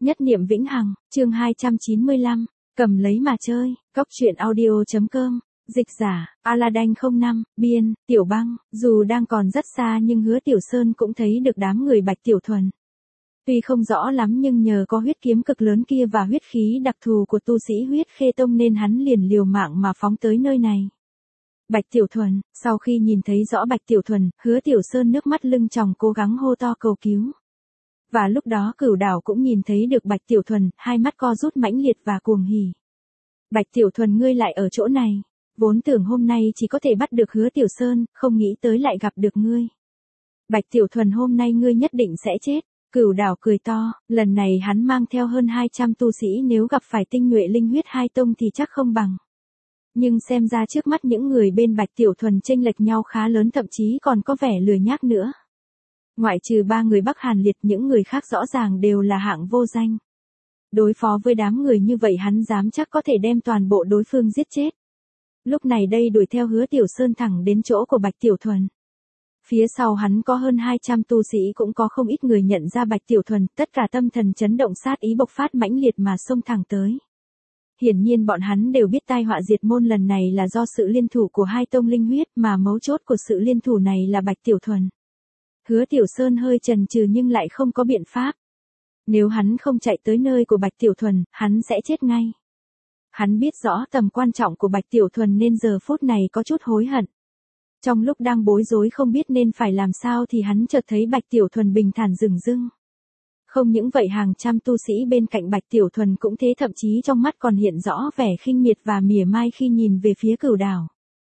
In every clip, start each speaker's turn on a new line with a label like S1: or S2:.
S1: Nhất niệm vĩnh hằng, chương 295, cầm lấy mà chơi, Cốc truyện audio.com, dịch giả, Aladdin 05, biên, Tiểu Băng, dù đang còn rất xa nhưng Hứa Tiểu Sơn cũng thấy được đám người Bạch Tiểu Thuần. Tuy không rõ lắm nhưng nhờ có huyết kiếm cực lớn kia và huyết khí đặc thù của tu sĩ huyết khê tông nên hắn liền liều mạng mà phóng tới nơi này. Bạch Tiểu Thuần, sau khi nhìn thấy rõ Bạch Tiểu Thuần, Hứa Tiểu Sơn nước mắt lưng tròng cố gắng hô to cầu cứu. Và lúc đó Cửu Đảo cũng nhìn thấy được Bạch Tiểu Thuần, hai mắt co rút mãnh liệt và cuồng hỉ. Bạch Tiểu Thuần ngươi lại ở chỗ này, vốn tưởng hôm nay chỉ có thể bắt được Hứa Tiểu Sơn, không nghĩ tới lại gặp được ngươi. Bạch Tiểu Thuần hôm nay ngươi nhất định sẽ chết. Cửu Đảo cười to, lần này hắn mang theo hơn 200 tu sĩ nếu gặp phải tinh nhuệ linh huyết hai tông thì chắc không bằng. Nhưng xem ra trước mắt những người bên Bạch Tiểu Thuần chênh lệch nhau khá lớn, thậm chí còn có vẻ lười nhác nữa. Ngoại trừ 3 người Bắc Hàn Liệt, những người khác rõ ràng đều là hạng vô danh. Đối phó với đám người như vậy hắn dám chắc có thể đem toàn bộ đối phương giết chết. Lúc này đây đuổi theo Hứa Tiểu Sơn thẳng đến chỗ của Bạch Tiểu Thuần. Phía sau hắn có hơn 200 tu sĩ, cũng có không ít người nhận ra Bạch Tiểu Thuần, tất cả tâm thần chấn động, sát ý bộc phát mãnh liệt mà xông thẳng tới. Hiển nhiên bọn hắn đều biết tai họa diệt môn lần này là do sự liên thủ của hai tông linh huyết, mà mấu chốt của sự liên thủ này là Bạch Tiểu Thuần. Hứa Tiểu Sơn hơi chần chừ nhưng lại không có biện pháp. Nếu hắn không chạy tới nơi của Bạch Tiểu Thuần, hắn sẽ chết ngay. Hắn biết rõ tầm quan trọng của Bạch Tiểu Thuần nên giờ phút này có chút hối hận. Trong lúc đang bối rối không biết nên phải làm sao thì hắn chợt thấy Bạch Tiểu Thuần bình thản dửng dưng. Không những vậy hàng trăm tu sĩ bên cạnh Bạch Tiểu Thuần cũng thế, thậm chí trong mắt còn hiện rõ vẻ khinh miệt và mỉa mai khi nhìn về phía Cửu Đảo.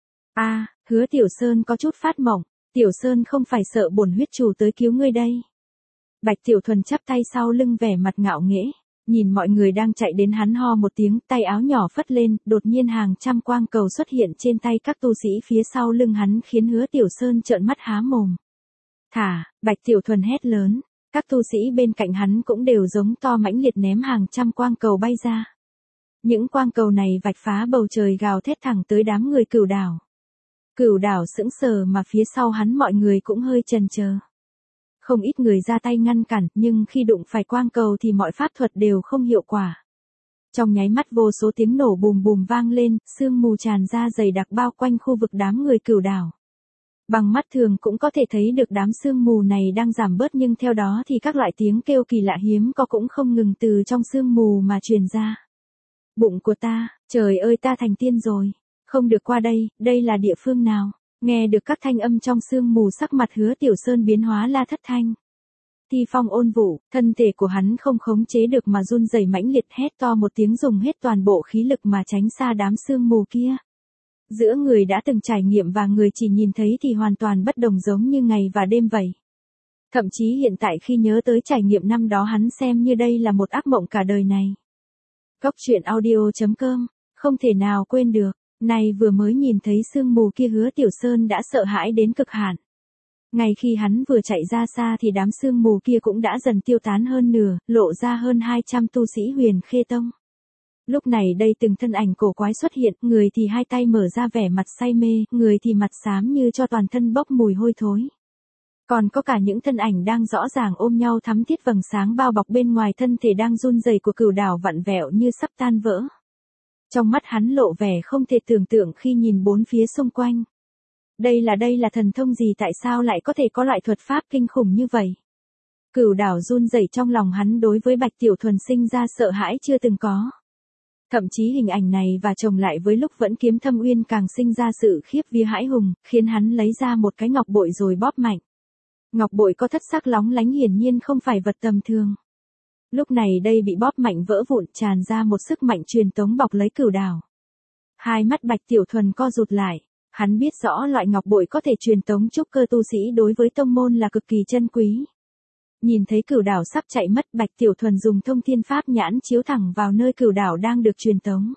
S1: Hứa Tiểu Sơn có chút phát mộng, Tiểu Sơn không phải sợ bổn huyết chủ tới cứu ngươi đây. Bạch Tiểu Thuần chắp tay sau lưng vẻ mặt ngạo nghễ, nhìn mọi người đang chạy đến hắn ho một tiếng, tay áo nhỏ phất lên, đột nhiên hàng trăm quang cầu xuất hiện trên tay các tu sĩ phía sau lưng hắn khiến Hứa Tiểu Sơn trợn mắt há mồm. Thả, Bạch Tiểu Thuần hét lớn, các tu sĩ bên cạnh hắn cũng đều giống to mãnh liệt ném hàng trăm quang cầu bay ra. Những quang cầu này vạch phá bầu trời gào thét thẳng tới đám người Cửu Đảo. Cửu Đảo sững sờ mà phía sau hắn mọi người cũng hơi chần chờ. Không ít người ra tay ngăn cản, nhưng khi đụng phải quang cầu thì mọi pháp thuật đều không hiệu quả. Trong nháy mắt vô số tiếng nổ bùm bùm vang lên, sương mù tràn ra dày đặc bao quanh khu vực đám người Cửu Đảo. Bằng mắt thường cũng có thể thấy được đám sương mù này đang giảm bớt, nhưng theo đó thì các loại tiếng kêu kỳ lạ hiếm có cũng không ngừng từ trong sương mù mà truyền ra. Bụng của ta, trời ơi ta thành tiên rồi, không được qua đây, đây là địa phương nào? Nghe được các thanh âm trong sương mù, sắc mặt Hứa Tiểu Sơn biến hóa la thất thanh. Thi phong ôn vụ, thân thể của hắn không khống chế được mà run rẩy mãnh liệt, hét to một tiếng dùng hết toàn bộ khí lực mà tránh xa đám sương mù kia. Giữa người đã từng trải nghiệm và người chỉ nhìn thấy thì hoàn toàn bất đồng, giống như ngày và đêm vậy. Thậm chí hiện tại khi nhớ tới trải nghiệm năm đó hắn xem như đây là một ác mộng cả đời này. Cốc truyện audio.com, không thể nào quên được. Này vừa mới nhìn thấy sương mù kia Hứa Tiểu Sơn đã sợ hãi đến cực hạn. Ngay khi hắn vừa chạy ra xa thì đám sương mù kia cũng đã dần tiêu tán hơn nửa, lộ ra hơn 200 tu sĩ Huyền Khê Tông. Lúc này đây từng thân ảnh cổ quái xuất hiện, người thì hai tay mở ra vẻ mặt say mê, người thì mặt xám như cho toàn thân bốc mùi hôi thối. Còn có cả những thân ảnh đang rõ ràng ôm nhau, thắm thiết vầng sáng bao bọc bên ngoài thân thể đang run rẩy của Cửu Đảo vặn vẹo như sắp tan vỡ. Trong mắt hắn lộ vẻ không thể tưởng tượng khi nhìn bốn phía xung quanh. Đây là thần thông gì, tại sao lại có thể có loại thuật pháp kinh khủng như vậy? Cửu Đảo run rẩy, trong lòng hắn đối với Bạch Tiểu Thuần sinh ra sợ hãi chưa từng có. Thậm chí hình ảnh này và chồng lại với lúc vẫn kiếm thâm uyên càng sinh ra sự khiếp vía hãi hùng, khiến hắn lấy ra một cái ngọc bội rồi bóp mạnh. Ngọc bội có thất sắc lóng lánh, hiển nhiên không phải vật tầm thường. Lúc này đây bị bóp mạnh vỡ vụn, tràn ra một sức mạnh truyền tống bọc lấy Cửu Đảo. Hai mắt Bạch Tiểu Thuần co rụt lại, hắn biết rõ loại ngọc bội có thể truyền tống trúc cơ tu sĩ đối với tông môn là cực kỳ chân quý. Nhìn thấy Cửu Đảo sắp chạy mất, Bạch Tiểu Thuần dùng thông thiên pháp nhãn chiếu thẳng vào nơi Cửu Đảo đang được truyền tống.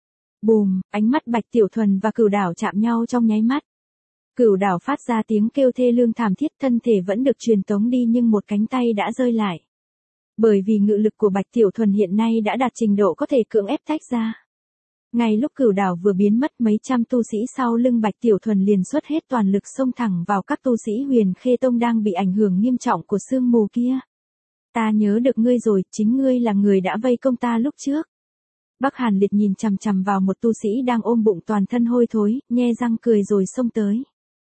S1: Bùm, ánh mắt Bạch Tiểu Thuần và Cửu Đảo chạm nhau trong nháy mắt. Cửu Đảo phát ra tiếng kêu thê lương thảm thiết, thân thể vẫn được truyền tống đi nhưng một cánh tay đã rơi lại. Bởi vì ngự lực của Bạch Tiểu Thuần hiện nay đã đạt trình độ có thể cưỡng ép tách ra. Ngay lúc Cửu Đảo vừa biến mất, mấy trăm tu sĩ sau lưng Bạch Tiểu Thuần liền xuất hết toàn lực xông thẳng vào các tu sĩ Huyền Khê Tông đang bị ảnh hưởng nghiêm trọng của sương mù kia. Ta nhớ được ngươi rồi, chính ngươi là người đã vây công ta lúc trước. Bắc Hàn Liệt nhìn chằm chằm vào một tu sĩ đang ôm bụng toàn thân hôi thối, nhe răng cười rồi xông tới.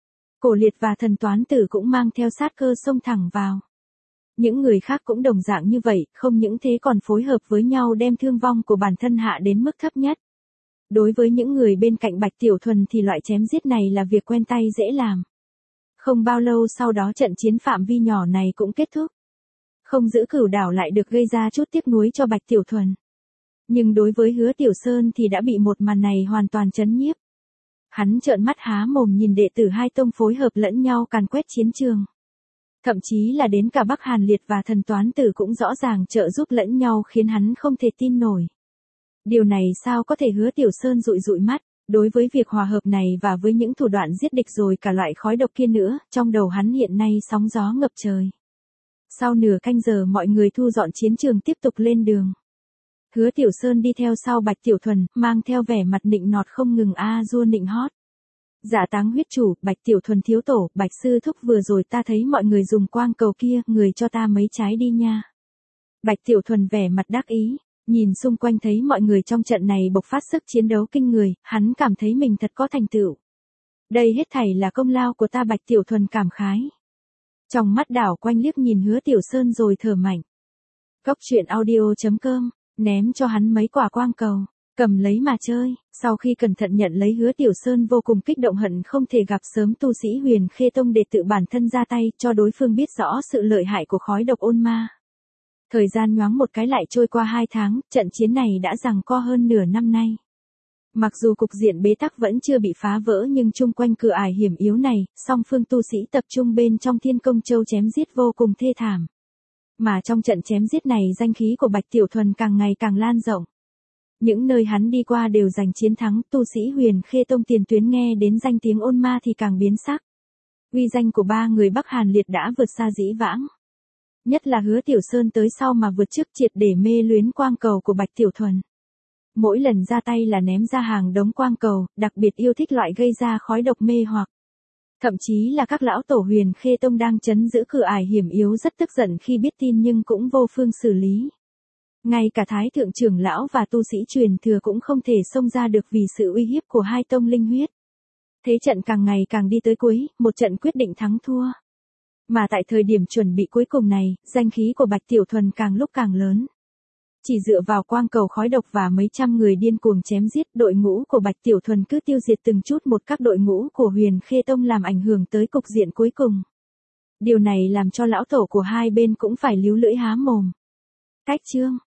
S1: Cổ Liệt và Thần Toán Tử cũng mang theo sát cơ xông thẳng vào. Những người khác cũng đồng dạng như vậy, không những thế còn phối hợp với nhau đem thương vong của bản thân hạ đến mức thấp nhất. Đối với những người bên cạnh Bạch Tiểu Thuần thì loại chém giết này là việc quen tay dễ làm. Không bao lâu sau đó trận chiến phạm vi nhỏ này cũng kết thúc. Không giữ Cửu Đảo lại được gây ra chút tiếc nuối cho Bạch Tiểu Thuần. Nhưng đối với Hứa Tiểu Sơn thì đã bị một màn này hoàn toàn chấn nhiếp. Hắn trợn mắt há mồm nhìn đệ tử hai tông phối hợp lẫn nhau càn quét chiến trường. Thậm chí là đến cả Bắc Hàn Liệt và Thần Toán Tử cũng rõ ràng trợ giúp lẫn nhau khiến hắn không thể tin nổi. Điều này sao có thể? Hứa Tiểu Sơn dụi dụi mắt, đối với việc hòa hợp này và với những thủ đoạn giết địch rồi cả loại khói độc kia nữa, trong đầu hắn hiện nay sóng gió ngập trời. Sau nửa canh giờ mọi người thu dọn chiến trường tiếp tục lên đường. Hứa Tiểu Sơn đi theo sau Bạch Tiểu Thuần, mang theo vẻ mặt nịnh nọt không ngừng dua nịnh hót. Dạ Táng huyết chủ, Bạch Tiểu Thuần thiếu tổ, Bạch sư thúc vừa rồi ta thấy mọi người dùng quang cầu kia, người cho ta mấy trái đi nha. Bạch Tiểu Thuần vẻ mặt đắc ý, nhìn xung quanh thấy mọi người trong trận này bộc phát sức chiến đấu kinh người, hắn cảm thấy mình thật có thành tựu. Đây hết thảy là công lao của ta. Bạch Tiểu Thuần cảm khái. Trong mắt đảo quanh liếc nhìn Hứa Tiểu Sơn rồi thở mạnh. Cốc truyện audio.com, ném cho hắn mấy quả quang cầu, cầm lấy mà chơi. Sau khi cẩn thận nhận lấy, Hứa Tiểu Sơn vô cùng kích động, hận không thể gặp sớm tu sĩ Huyền Khê Tông để tự bản thân ra tay cho đối phương biết rõ sự lợi hại của khói độc ôn ma. Thời gian nhoáng một cái lại trôi qua 2 tháng, trận chiến này đã giằng co hơn nửa năm nay. Mặc dù cục diện bế tắc vẫn chưa bị phá vỡ nhưng chung quanh cửa ải hiểm yếu này, song phương tu sĩ tập trung bên trong Thiên Công Châu chém giết vô cùng thê thảm. Mà trong trận chém giết này danh khí của Bạch Tiểu Thuần càng ngày càng lan rộng. Những nơi hắn đi qua đều giành chiến thắng, tu sĩ Huyền Khê Tông tiền tuyến nghe đến danh tiếng ôn ma thì càng biến sắc. Uy danh của 3 người Bắc Hàn Liệt đã vượt xa dĩ vãng. Nhất là Hứa Tiểu Sơn tới sau mà vượt trước, triệt để mê luyến quang cầu của Bạch Tiểu Thuần. Mỗi lần ra tay là ném ra hàng đống quang cầu, đặc biệt yêu thích loại gây ra khói độc mê hoặc. Thậm chí là các lão tổ Huyền Khê Tông đang trấn giữ cửa ải hiểm yếu rất tức giận khi biết tin nhưng cũng vô phương xử lý. Ngay cả Thái Thượng trưởng lão và tu sĩ truyền thừa cũng không thể xông ra được vì sự uy hiếp của hai tông linh huyết. Thế trận càng ngày càng đi tới cuối, một trận quyết định thắng thua. Mà tại thời điểm chuẩn bị cuối cùng này, danh khí của Bạch Tiểu Thuần càng lúc càng lớn. Chỉ dựa vào quang cầu khói độc và mấy trăm người điên cuồng chém giết, đội ngũ của Bạch Tiểu Thuần cứ tiêu diệt từng chút một các đội ngũ của Huyền Khê Tông, làm ảnh hưởng tới cục diện cuối cùng. Điều này làm cho lão tổ của hai bên cũng phải líu lưỡi há mồm. Cách chương